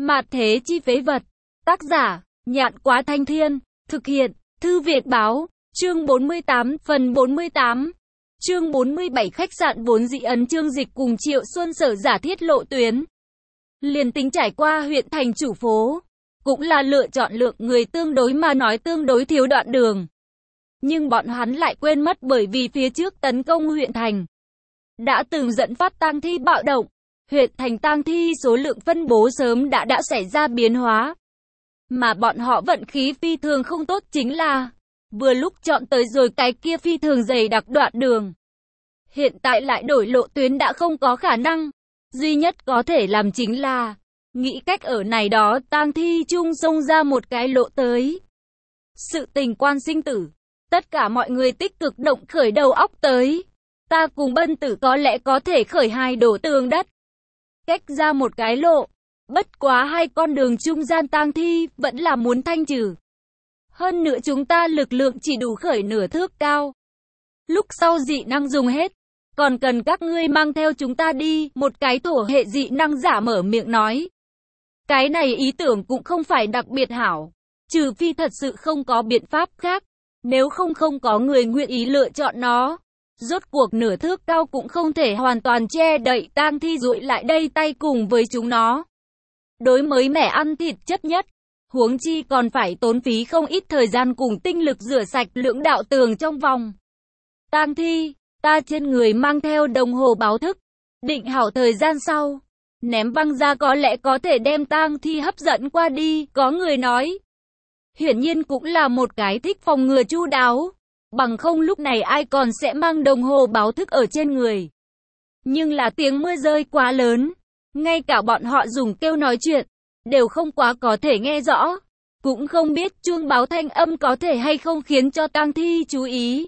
Mạt thế chi phế vật. Tác giả, Nhạn Quá Thanh Thiên. Thực hiện, Thư Việt Báo. Chương 48, phần 48. Chương 47 khách sạn vốn dĩ ấn Chương Dịch cùng Triệu Xuân Sở giả thiết lộ tuyến. Liền tính trải qua huyện thành chủ phố, cũng là lựa chọn lượng người tương đối mà nói tương đối thiếu đoạn đường. Nhưng bọn hắn lại quên mất bởi vì phía trước tấn công huyện thành đã từng dẫn phát tang thi bạo động. Huyện thành tang thi số lượng phân bố sớm đã xảy ra biến hóa. Mà bọn họ vận khí phi thường không tốt chính là vừa lúc chọn tới rồi cái kia phi thường dày đặc đoạn đường. Hiện tại lại đổi lộ tuyến đã không có khả năng. Duy nhất có thể làm chính là nghĩ cách ở này đó tang thi chung xông ra một cái lộ tới. Sự tình quan sinh tử. Tất cả mọi người tích cực động khởi đầu óc tới. Ta cùng Bân Tử có lẽ có thể khởi hai đổ tường đất. Cách ra một cái lộ. Bất quá hai con đường trung gian tang thi vẫn là muốn thanh trừ. Hơn nữa chúng ta lực lượng chỉ đủ khởi nửa thước cao. Lúc sau dị năng dùng hết. Còn cần các ngươi mang theo chúng ta đi. Một cái thổ hệ dị năng giả mở miệng nói. Cái này ý tưởng cũng không phải đặc biệt hảo. Trừ phi thật sự không có biện pháp khác. Nếu không có người nguyện ý lựa chọn nó. Rốt cuộc nửa thước cao cũng không thể hoàn toàn che đậy tang thi dụi lại đây tay cùng với chúng nó. Đối mới mẻ ăn thịt chấp nhất. Huống chi còn phải tốn phí không ít thời gian cùng tinh lực rửa sạch lưỡng đạo tường trong vòng. Tang thi, ta trên người mang theo đồng hồ báo thức. Định hảo thời gian sau. Ném văng ra có lẽ có thể đem tang thi hấp dẫn qua đi, có người nói. Hiển nhiên cũng là một cái thích phòng ngừa chu đáo. Bằng không lúc này ai còn sẽ mang đồng hồ báo thức ở trên người. Nhưng là tiếng mưa rơi quá lớn. Ngay cả bọn họ dùng kêu nói chuyện. Đều không quá có thể nghe rõ. Cũng không biết chuông báo thanh âm có thể hay không khiến cho tang thi chú ý.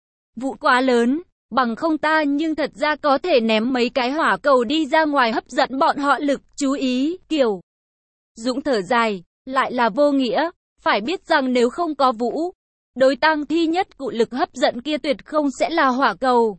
Vụ quá lớn. Bằng không ta nhưng thật ra có thể ném mấy cái hỏa cầu đi ra ngoài hấp dẫn bọn họ lực chú ý. Kiểu Dũng thở dài. Lại là vô nghĩa. Phải biết rằng nếu không có vũ. Đối tang thi nhất cụ lực hấp dẫn kia tuyệt không sẽ là hỏa cầu.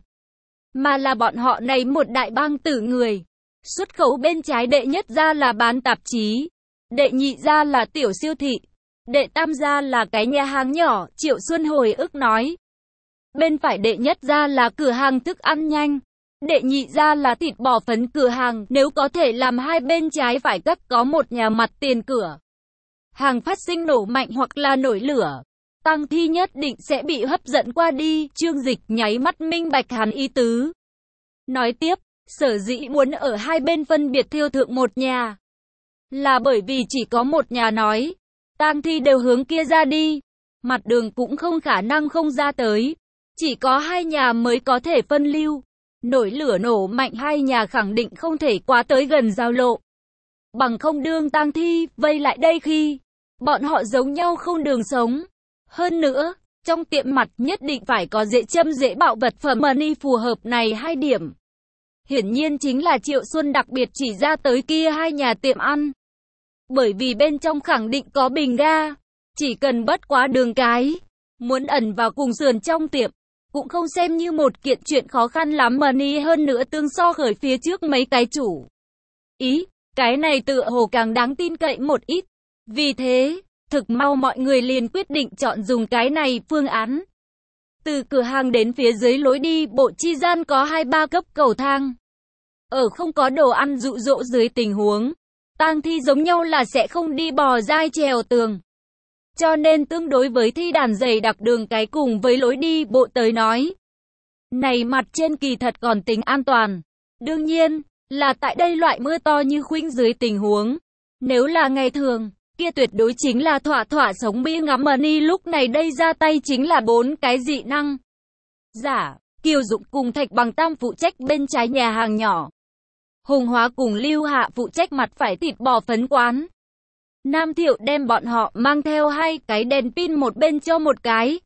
Mà là bọn họ này một đại bang tử người. Xuất khẩu bên trái đệ nhất ra là bán tạp chí. Đệ nhị ra là tiểu siêu thị. Đệ tam ra là cái nhà hàng nhỏ, Triệu Xuân hồi ức nói. Bên phải đệ nhất ra là cửa hàng thức ăn nhanh. Đệ nhị ra là thịt bò phấn cửa hàng, nếu có thể làm hai bên trái phải cắt có một nhà mặt tiền cửa. Hàng phát sinh nổ mạnh hoặc là nổi lửa. Tang thi nhất định sẽ bị hấp dẫn qua đi, Chương Dịch nháy mắt minh bạch hắn ý tứ. Nói tiếp, sở dĩ muốn ở hai bên phân biệt thiêu thượng một nhà. Là bởi vì chỉ có một nhà nói, tang thi đều hướng kia ra đi. Mặt đường cũng không khả năng không ra tới. Chỉ có hai nhà mới có thể phân lưu. Nổi lửa nổ mạnh hai nhà khẳng định không thể quá tới gần giao lộ. Bằng không đương tang thi vây lại đây khi bọn họ giống nhau không đường sống. Hơn nữa, trong tiệm mặt nhất định phải có dễ châm dễ bạo vật phẩm money phù hợp này hai điểm. Hiển nhiên chính là Triệu Xuân đặc biệt chỉ ra tới kia hai nhà tiệm ăn. Bởi vì bên trong khẳng định có bình ga. Chỉ cần bất quá đường cái. Muốn ẩn vào cùng sườn trong tiệm. Cũng không xem như một kiện chuyện khó khăn lắm money hơn nữa tương so khởi phía trước mấy cái chủ. Ý, cái này tựa hồ càng đáng tin cậy một ít. Vì thế, thực mau mọi người liền quyết định chọn dùng cái này phương án. Từ cửa hàng đến phía dưới lối đi bộ chi gian có 2-3 cấp cầu thang. Ở không có đồ ăn dụ dỗ dưới tình huống, tang thi giống nhau là sẽ không đi bò dai trèo tường. Cho nên tương đối với thi đàn dày đặc đường cái cùng với lối đi bộ tới nói. Này mặt trên kỳ thật còn tính an toàn. Đương nhiên, là tại đây loại mưa to như khuynh dưới tình huống. Nếu là ngày thường, kia tuyệt đối chính là thỏa sống bia ngắm money lúc này đây ra tay chính là 4 cái dị năng. Giả, Kiều Dụng cùng Thạch Bằng Tam phụ trách bên trái nhà hàng nhỏ. Hùng Hóa cùng Lưu Hạ phụ trách mặt phải thịt bò phấn quán. Nam Thiệu đem bọn họ mang theo 2 cái đèn pin một bên cho một cái.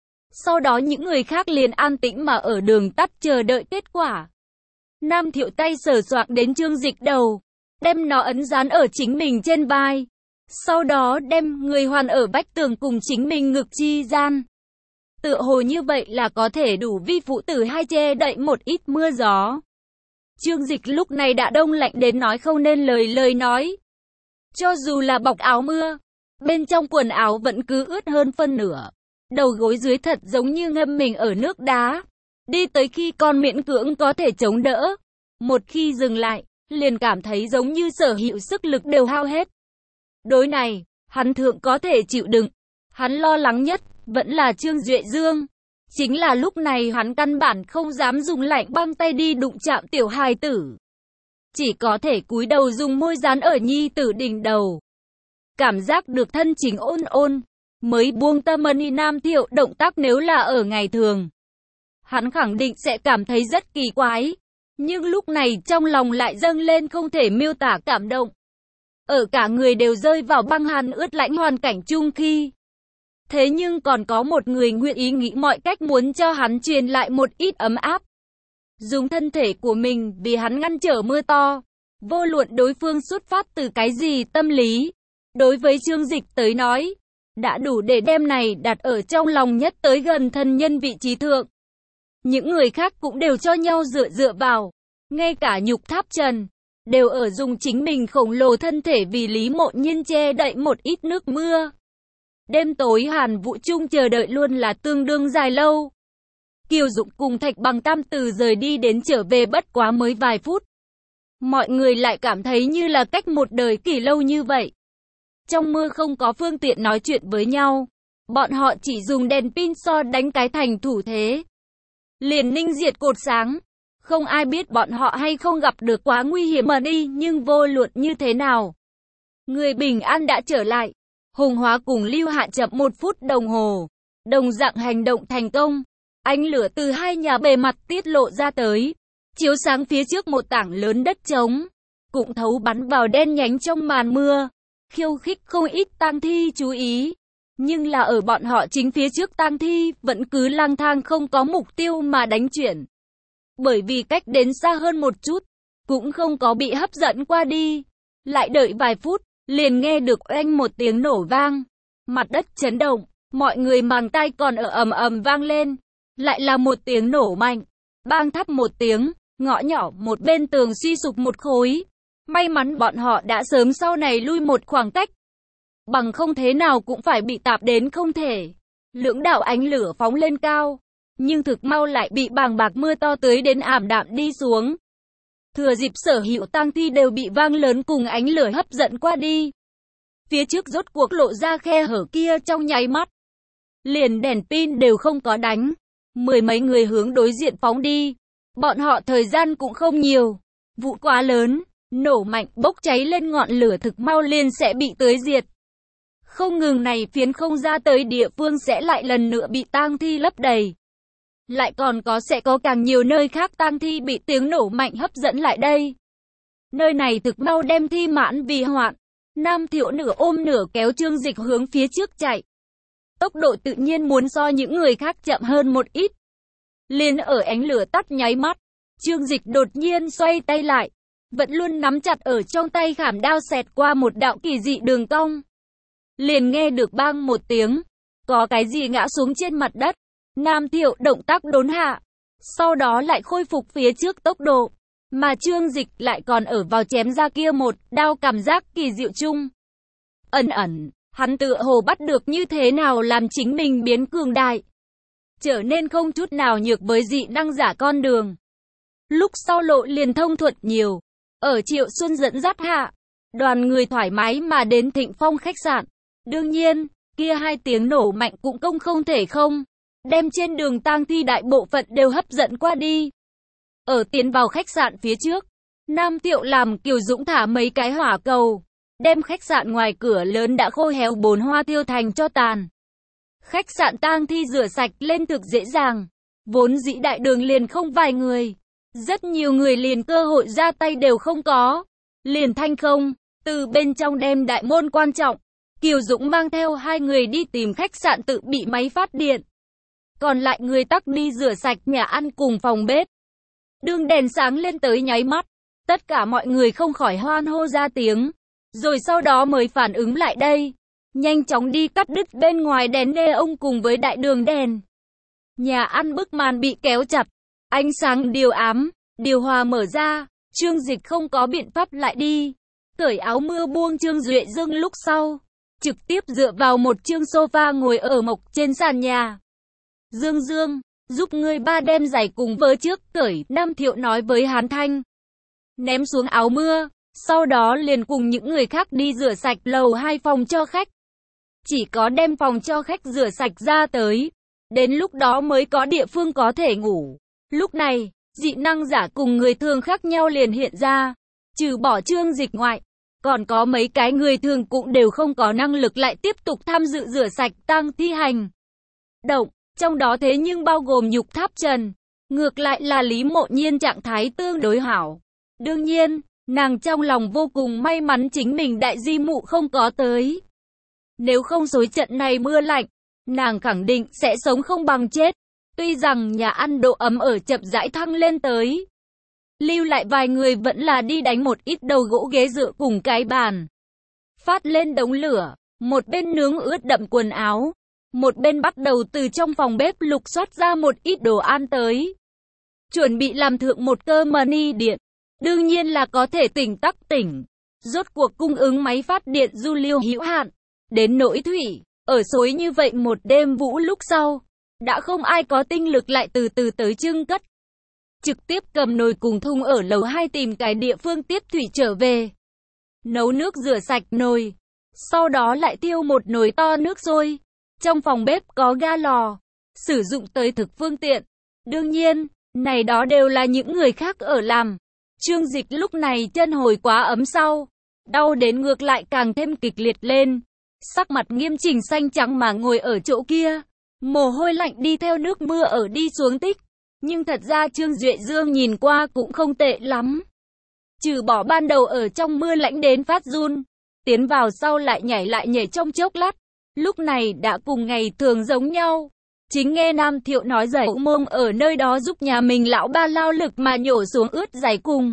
Sau đó những người khác liền an tĩnh mà ở đường tắt chờ đợi kết quả. Nam Thiệu tay sờ soạng đến Chương Dịch đầu, đem nó ấn dán ở chính mình trên vai. Sau đó đem người hoàn ở vách tường cùng chính mình ngực chi gian. Tựa hồ như vậy là có thể đủ vi phụ tử hai che đậy một ít mưa gió. Chương Dịch lúc này đã đông lạnh đến nói không nên lời nói. Cho dù là bọc áo mưa, bên trong quần áo vẫn cứ ướt hơn phân nửa. Đầu gối dưới thật giống như ngâm mình ở nước đá. Đi tới khi còn miễn cưỡng có thể chống đỡ. Một khi dừng lại, liền cảm thấy giống như sở hữu sức lực đều hao hết. Đối này, hắn thượng có thể chịu đựng. Hắn lo lắng nhất, vẫn là Trương Duệ Dương. Chính là lúc này hắn căn bản không dám dùng lạnh băng tay đi đụng chạm tiểu hài tử. Chỉ có thể cúi đầu dùng môi dán ở nhi tử đỉnh đầu. Cảm giác được thân chính ôn ôn, mới buông tâm ân. Nam Thiệu động tác nếu là ở ngày thường, hắn khẳng định sẽ cảm thấy rất kỳ quái. Nhưng lúc này trong lòng lại dâng lên không thể miêu tả cảm động. Ở cả người đều rơi vào băng hàn ướt lạnh hoàn cảnh chung khi. Thế nhưng còn có một người nguyện ý nghĩ mọi cách muốn cho hắn truyền lại một ít ấm áp. Dùng thân thể của mình vì hắn ngăn trở mưa to. Vô luận đối phương xuất phát từ cái gì tâm lý. Đối với Trương Dịch tới nói, đã đủ để đem này đặt ở trong lòng nhất tới gần thân nhân vị trí thượng. Những người khác cũng đều cho nhau dựa vào. Ngay cả Nhục Tháp Trần, đều ở dùng chính mình khổng lồ thân thể vì Lý Mộ Nhiên che đậy một ít nước mưa. Đêm tối Hàn Vũ Trung chờ đợi luôn là tương đương dài lâu. Kiều Dụng cùng Thạch Bằng Tam từ rời đi đến trở về bất quá mới vài phút. Mọi người lại cảm thấy như là cách một đời kỷ lâu như vậy. Trong mưa không có phương tiện nói chuyện với nhau. Bọn họ chỉ dùng đèn pin so đánh cái thành thủ thế. Liền ninh diệt cột sáng. Không ai biết bọn họ hay không gặp được quá nguy hiểm mà đi, nhưng vô luận như thế nào. Người bình an đã trở lại. Hùng Hóa cùng Lưu Hạn chậm 1 phút đồng hồ. Đồng dạng hành động thành công. Ánh lửa từ hai nhà bề mặt tiết lộ ra tới. Chiếu sáng phía trước một tảng lớn đất trống. Cũng thấu bắn vào đen nhánh trong màn mưa. Khiêu khích không ít tang thi chú ý. Nhưng là ở bọn họ chính phía trước tang thi vẫn cứ lang thang không có mục tiêu mà đánh chuyển. Bởi vì cách đến xa hơn một chút, cũng không có bị hấp dẫn qua đi. Lại đợi vài phút, liền nghe được oanh một tiếng nổ vang. Mặt đất chấn động, mọi người màng tai còn ở ầm ầm vang lên. Lại là một tiếng nổ mạnh, bang thắp một tiếng, ngõ nhỏ một bên tường suy sụp một khối. May mắn bọn họ đã sớm sau này lui một khoảng cách. Bằng không thế nào cũng phải bị tạp đến không thể. Lưỡng đạo ánh lửa phóng lên cao. Nhưng thực mau lại bị bàng bạc mưa to tưới đến ảm đạm đi xuống. Thừa dịp sở hữu tang thi đều bị vang lớn cùng ánh lửa hấp dẫn qua đi. Phía trước rốt cuộc lộ ra khe hở kia trong nháy mắt. Liền đèn pin đều không có đánh. 10 mấy người hướng đối diện phóng đi. Bọn họ thời gian cũng không nhiều. Vụ quá lớn, nổ mạnh bốc cháy lên ngọn lửa thực mau liền sẽ bị tưới diệt. Không ngừng này phiến không ra tới địa phương sẽ lại lần nữa bị tang thi lấp đầy. Lại còn sẽ có càng nhiều nơi khác tang thi bị tiếng nổ mạnh hấp dẫn lại đây. Nơi này thực mau đem thi mãn vì hoạn. Nam Thiệu nửa ôm nửa kéo Trương Dịch hướng phía trước chạy. Tốc độ tự nhiên muốn so những người khác chậm hơn một ít. Liền ở ánh lửa tắt nháy mắt, Trương Dịch đột nhiên xoay tay lại. Vẫn luôn nắm chặt ở trong tay khảm đao xẹt qua một đạo kỳ dị đường cong. Liền nghe được bang một tiếng. Có cái gì ngã xuống trên mặt đất. Nam Thiệu động tác đốn hạ. Sau đó lại khôi phục phía trước tốc độ. Mà Trương Dịch lại còn ở vào chém ra kia một đao cảm giác kỳ diệu chung. Ẩn, hắn tựa hồ bắt được như thế nào làm chính mình biến cường đại. Trở nên không chút nào nhược với dị năng giả con đường. Lúc sau lộ liền thông thuận nhiều. Ở Triệu Xuân dẫn dắt hạ. Đoàn người thoải mái mà đến Thịnh Phong khách sạn. Đương nhiên, kia hai tiếng nổ mạnh cũng không thể không. Đem trên đường tang thi đại bộ phận đều hấp dẫn qua đi. Ở tiến vào khách sạn phía trước, Nam Thiệu làm Kiều Dũng thả mấy cái hỏa cầu. Đem khách sạn ngoài cửa lớn đã khô héo 4 hoa tiêu thành cho tàn. Khách sạn tang thi rửa sạch lên thực dễ dàng. Vốn dĩ đại đường liền không vài người. Rất nhiều người liền cơ hội ra tay đều không có. Liền thanh không, từ bên trong đem đại môn quan trọng. Kiều Dũng mang theo 2 người đi tìm khách sạn tự bị máy phát điện. Còn lại người tắc đi rửa sạch nhà ăn cùng phòng bếp. Đường đèn sáng lên tới nháy mắt. Tất cả mọi người không khỏi hoan hô ra tiếng. Rồi sau đó mới phản ứng lại đây. Nhanh chóng đi cắt đứt bên ngoài đèn neon cùng với đại đường đèn. Nhà ăn bức màn bị kéo chặt. Ánh sáng điều ám, điều hòa mở ra. Trương Dịch không có biện pháp lại đi. cởi áo mưa buông Trương Duệ Dương lúc sau, trực tiếp dựa vào một chương sofa ngồi ở mộc trên sàn nhà. Dương Dương, giúp ngươi ba đem giày cùng vớ trước cởi, Nam Thiệu nói với Hán Thanh. Ném xuống áo mưa, sau đó liền cùng những người khác đi rửa sạch lầu 2 phòng cho khách. Chỉ có đem phòng cho khách rửa sạch ra tới, đến lúc đó mới có địa phương có thể ngủ. Lúc này, dị năng giả cùng người thường khác nhau liền hiện ra, trừ bỏ Trương Dịch ngoại, còn có mấy cái người thường cũng đều không có năng lực lại tiếp tục tham dự rửa sạch tang thi hành động, trong đó thế nhưng bao gồm Nhục Tháp Trần. Ngược lại là Lý Mộ Nhiên trạng thái tương đối hảo. Đương nhiên, nàng trong lòng vô cùng may mắn chính mình đại di mụ không có tới. Nếu không xối trận này mưa lạnh, nàng khẳng định sẽ sống không bằng chết. Tuy rằng nhà ăn độ ấm ở chậm rãi thăng lên tới, lưu lại vài người vẫn là đi đánh một ít đầu gỗ ghế dựa cùng cái bàn. Phát lên đống lửa, một bên nướng ướt đậm quần áo, một bên bắt đầu từ trong phòng bếp lục soát ra một ít đồ ăn tới. Chuẩn bị làm thượng một cơ mini điện, đương nhiên là có thể tỉnh tắc tỉnh. Rốt cuộc cung ứng máy phát điện du liêu hữu hạn, đến nỗi thủy, ở xối như vậy một đêm vũ lúc sau, đã không ai có tinh lực lại từ từ tới trưng cất. Trực tiếp cầm nồi cùng thùng ở lầu 2 tìm cái địa phương tiếp thủy trở về. Nấu nước rửa sạch nồi, sau đó lại tiêu một nồi to nước sôi. Trong phòng bếp có ga lò, sử dụng tới thực phương tiện. Đương nhiên, này đó đều là những người khác ở làm. Trương Dịch lúc này chân hồi quá ấm sau, đau đến ngược lại càng thêm kịch liệt lên. Sắc mặt nghiêm chỉnh xanh trắng mà ngồi ở chỗ kia, mồ hôi lạnh đi theo nước mưa ở đi xuống tích. Nhưng thật ra Trương Duệ Dương nhìn qua cũng không tệ lắm. Trừ bỏ ban đầu ở trong mưa lạnh đến phát run, tiến vào sau lại nhảy trong chốc lát. Lúc này đã cùng ngày thường giống nhau. Chính nghe Nam Thiệu nói giày mông ở nơi đó giúp nhà mình lão ba lao lực mà nhổ xuống ướt giày cùng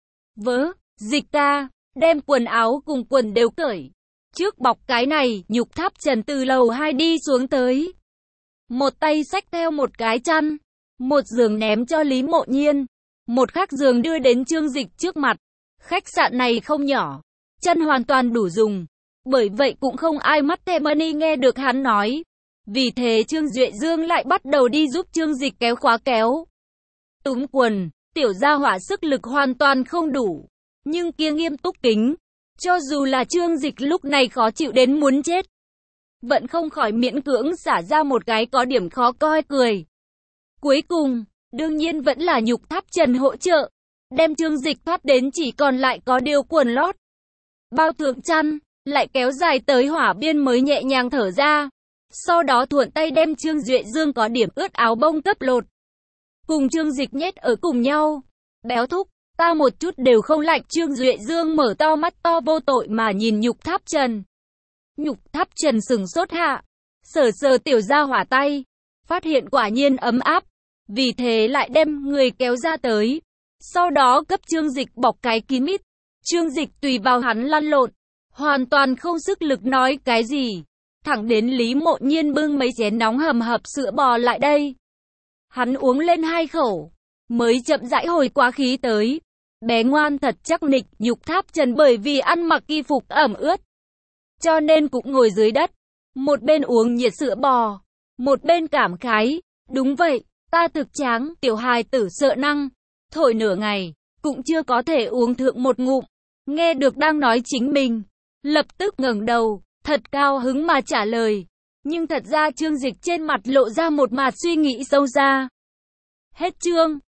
vớ. Dịch ca, đem quần áo cùng quần đều cởi. Trước bọc cái này, Nhục Tháp Trần từ lầu 2 đi xuống tới. Một tay xách theo một cái chăn, một giường ném cho Lý Mộ Nhiên, một khác giường đưa đến Trương Dịch trước mặt. Khách sạn này không nhỏ, chân hoàn toàn đủ dùng. Bởi vậy cũng không ai mắt thèm money nghe được hắn nói. Vì thế Trương Duệ Dương lại bắt đầu đi giúp Trương Dịch kéo khóa kéo. Túm quần, tiểu gia hỏa sức lực hoàn toàn không đủ. Nhưng kia nghiêm túc kính, cho dù là Trương Dịch lúc này khó chịu đến muốn chết, vẫn không khỏi miễn cưỡng xả ra một cái có điểm khó coi cười. Cuối cùng, đương nhiên vẫn là Nhục Tháp Trần hỗ trợ, đem Trương Dịch thoát đến chỉ còn lại có điều quần lót. Bao thượng chăn, lại kéo dài tới hỏa biên mới nhẹ nhàng thở ra. Sau đó thuận tay đem Trương Duệ Dương có điểm ướt áo bông cấp lột, cùng Trương Dịch nhét ở cùng nhau. Béo thúc, ta một chút đều không lạnh. Trương Duệ Dương mở to mắt to vô tội mà nhìn Nhục Tháp Trần. Nhục Tháp Trần sừng sốt hạ, sờ tiểu gia hỏa tay, phát hiện quả nhiên ấm áp, vì thế lại đem người kéo ra tới. Sau đó cấp Trương Dịch bọc cái kín mít. Trương Dịch tùy vào hắn lăn lộn, hoàn toàn không sức lực nói cái gì. Thẳng đến Lý Mộ Nhiên bưng mấy chén nóng hầm hập sữa bò lại đây. Hắn uống lên 2 khẩu, mới chậm rãi hồi quá khí tới. Bé ngoan thật chắc nịch. Nhục Tháp Trần bởi vì ăn mặc y phục ẩm ướt, cho nên cũng ngồi dưới đất, một bên uống nhiệt sữa bò, một bên cảm khái. Đúng vậy, ta thực tráng, tiểu hài tử sợ năng, thổi nửa ngày, cũng chưa có thể uống thượng một ngụm. Nghe được đang nói chính mình, lập tức ngẩng đầu, thật cao hứng mà trả lời. Nhưng thật ra Trương Dịch trên mặt lộ ra một mặt suy nghĩ sâu xa. Hết chương.